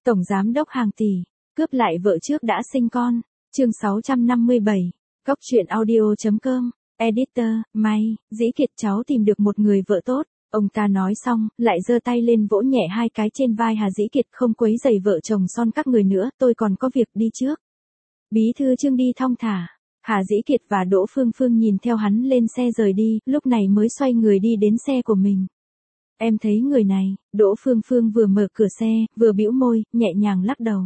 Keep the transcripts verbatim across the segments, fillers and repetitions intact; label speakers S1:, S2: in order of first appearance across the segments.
S1: Tổng giám đốc hàng tỷ, cướp lại vợ trước đã sinh con. Chương sáu trăm năm mươi bảy. Góc truyện audio chấm com. Editor, may, Dĩ Kiệt cháu tìm được một người vợ tốt. Ông ta nói xong, lại giơ tay lên vỗ nhẹ hai cái trên vai Hà Dĩ Kiệt, không quấy rầy vợ chồng son các người nữa, tôi còn có việc đi trước. Bí thư Trương đi thong thả. Hà Dĩ Kiệt và Đỗ Phương Phương nhìn theo hắn lên xe rời đi, lúc này mới xoay người đi đến xe của mình. Em thấy người này, Đỗ Phương Phương vừa mở cửa xe, vừa bĩu môi, nhẹ nhàng lắc đầu.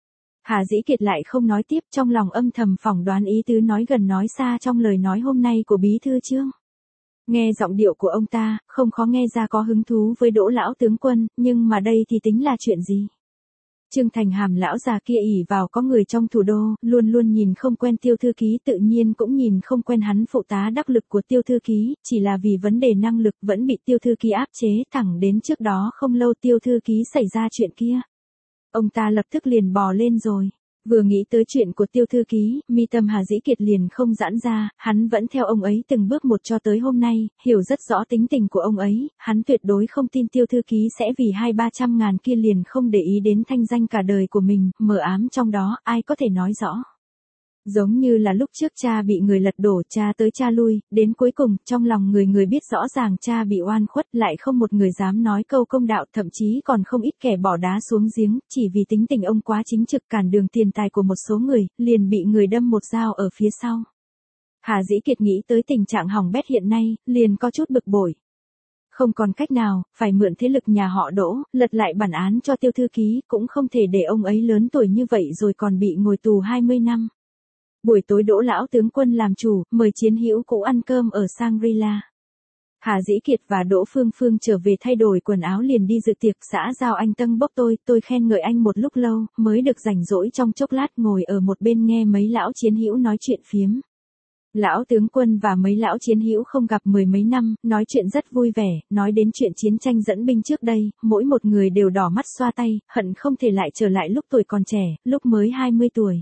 S1: Hà Dĩ Kiệt lại không nói tiếp, trong lòng âm thầm phỏng đoán ý tứ nói gần nói xa trong lời nói hôm nay của Bí thư Trương. Nghe giọng điệu của ông ta, không khó nghe ra có hứng thú với Đỗ lão tướng quân, nhưng mà đây thì tính là chuyện gì? Trương Thành Hàm lão già kia ỷ vào có người trong thủ đô, luôn luôn nhìn không quen Tiêu thư ký, tự nhiên cũng nhìn không quen hắn phụ tá đắc lực của Tiêu thư ký, chỉ là vì vấn đề năng lực vẫn bị Tiêu thư ký áp chế, thẳng đến trước đó không lâu Tiêu thư ký xảy ra chuyện kia. Ông ta lập tức liền bò lên rồi. Vừa nghĩ tới chuyện của Tiêu thư ký, mi tâm Hà Dĩ Kiệt liền không giãn ra, hắn vẫn theo ông ấy từng bước một cho tới hôm nay, hiểu rất rõ tính tình của ông ấy, hắn tuyệt đối không tin Tiêu thư ký sẽ vì hai ba trăm ngàn kia liền không để ý đến thanh danh cả đời của mình, mờ ám trong đó, ai có thể nói rõ. Giống như là lúc trước cha bị người lật đổ, cha tới cha lui, đến cuối cùng, trong lòng người người biết rõ ràng cha bị oan khuất, lại không một người dám nói câu công đạo, thậm chí còn không ít kẻ bỏ đá xuống giếng, chỉ vì tính tình ông quá chính trực, cản đường tiền tài của một số người, liền bị người đâm một dao ở phía sau. Hà Dĩ Kiệt nghĩ tới tình trạng hỏng bét hiện nay, liền có chút bực bội. Không còn cách nào, phải mượn thế lực nhà họ Đỗ, lật lại bản án cho Tiêu thư ký, cũng không thể để ông ấy lớn tuổi như vậy rồi còn bị ngồi tù hai mươi năm. Buổi tối Đỗ lão tướng quân làm chủ, mời Chiến Hữu cũ ăn cơm ở Shangri-La. Hà Dĩ Kiệt và Đỗ Phương Phương trở về thay đổi quần áo liền đi dự tiệc, xã giao anh tâng bốc tôi, tôi khen ngợi anh một lúc lâu, mới được rảnh rỗi trong chốc lát ngồi ở một bên nghe mấy lão chiến hữu nói chuyện phiếm. Lão tướng quân và mấy lão chiến hữu không gặp mười mấy năm, nói chuyện rất vui vẻ, nói đến chuyện chiến tranh dẫn binh trước đây, mỗi một người đều đỏ mắt xoa tay, hận không thể lại trở lại lúc tuổi còn trẻ, lúc mới hai mươi tuổi.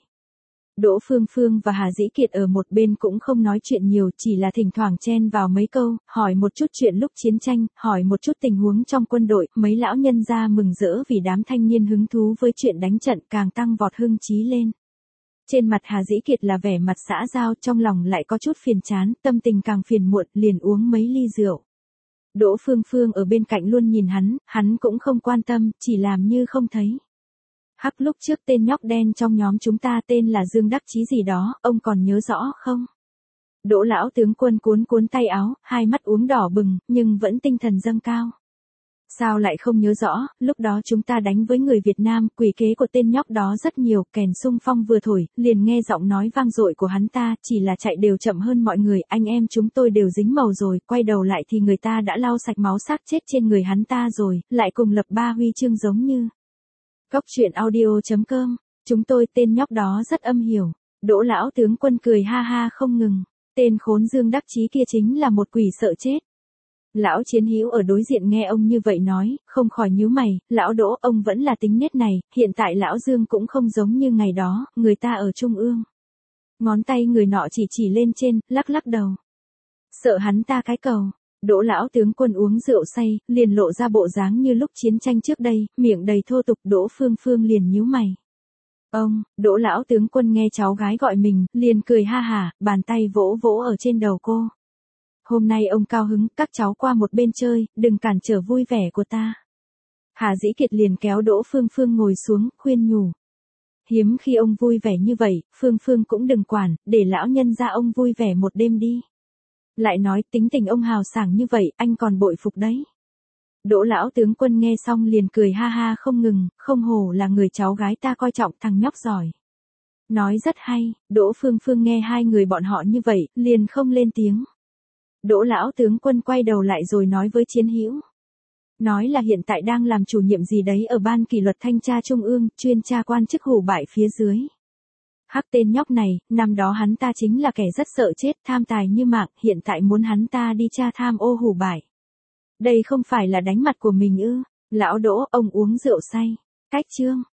S1: Đỗ Phương Phương và Hà Dĩ Kiệt ở một bên cũng không nói chuyện nhiều, chỉ là thỉnh thoảng chen vào mấy câu, hỏi một chút chuyện lúc chiến tranh, hỏi một chút tình huống trong quân đội, mấy lão nhân gia mừng rỡ vì đám thanh niên hứng thú với chuyện đánh trận càng tăng vọt hưng chí lên. Trên mặt Hà Dĩ Kiệt là vẻ mặt xã giao, trong lòng lại có chút phiền chán, tâm tình càng phiền muộn, liền uống mấy ly rượu. Đỗ Phương Phương ở bên cạnh luôn nhìn hắn, hắn cũng không quan tâm, chỉ làm như không thấy. Hắc, lúc trước tên nhóc đen trong nhóm chúng ta tên là Dương Đắc Chí gì đó, ông còn nhớ rõ không? Đỗ lão tướng quân cuốn cuốn tay áo, hai mắt uống đỏ bừng, nhưng vẫn tinh thần dâng cao. Sao lại không nhớ rõ, lúc đó chúng ta đánh với người Việt Nam, quỷ kế của tên nhóc đó rất nhiều, kèn xung phong vừa thổi, liền nghe giọng nói vang dội của hắn ta, chỉ là chạy đều chậm hơn mọi người, anh em chúng tôi đều dính màu rồi, quay đầu lại thì người ta đã lau sạch máu xác chết trên người hắn ta rồi, lại cùng lập ba huy chương giống như. Góc truyện audio chấm com, chúng tôi tên nhóc đó rất âm hiểu. Đỗ lão tướng quân cười ha ha không ngừng, tên khốn Dương Đắc Chí kia chính là một quỷ sợ chết. Lão chiến hữu ở đối diện nghe ông như vậy nói, không khỏi nhíu mày, lão Đỗ ông vẫn là tính nết này, hiện tại lão Dương cũng không giống như ngày đó, người ta ở Trung ương. Ngón tay người nọ chỉ chỉ lên trên, lắc lắc đầu. Sợ hắn ta cái cầu. Đỗ lão tướng quân uống rượu say, liền lộ ra bộ dáng như lúc chiến tranh trước đây, miệng đầy thô tục. Đỗ Phương Phương liền nhíu mày. Ông, Đỗ lão tướng quân nghe cháu gái gọi mình, liền cười ha hả, bàn tay vỗ vỗ ở trên đầu cô. Hôm nay ông cao hứng, các cháu qua một bên chơi, đừng cản trở vui vẻ của ta. Hà Dĩ Kiệt liền kéo Đỗ Phương Phương ngồi xuống, khuyên nhủ. Hiếm khi ông vui vẻ như vậy, Phương Phương cũng đừng quản, để lão nhân gia ông vui vẻ một đêm đi. Lại nói tính tình ông hào sảng như vậy, anh còn bội phục đấy. Đỗ lão tướng quân nghe xong liền cười ha ha không ngừng, không hổ là người cháu gái ta coi trọng, thằng nhóc giỏi. Nói rất hay, Đỗ Phương Phương nghe hai người bọn họ như vậy, liền không lên tiếng. Đỗ lão tướng quân quay đầu lại rồi nói với Chiến Hữu. Nói là hiện tại đang làm chủ nhiệm gì đấy ở ban kỷ luật thanh tra trung ương, chuyên tra quan chức hủ bại phía dưới. Hắc, tên nhóc này, năm đó hắn ta chính là kẻ rất sợ chết, tham tài như mạng, hiện tại muốn hắn ta đi tra tham ô hủ bại. Đây không phải là đánh mặt của mình ư? Lão Đỗ, ông uống rượu say. Cách chương.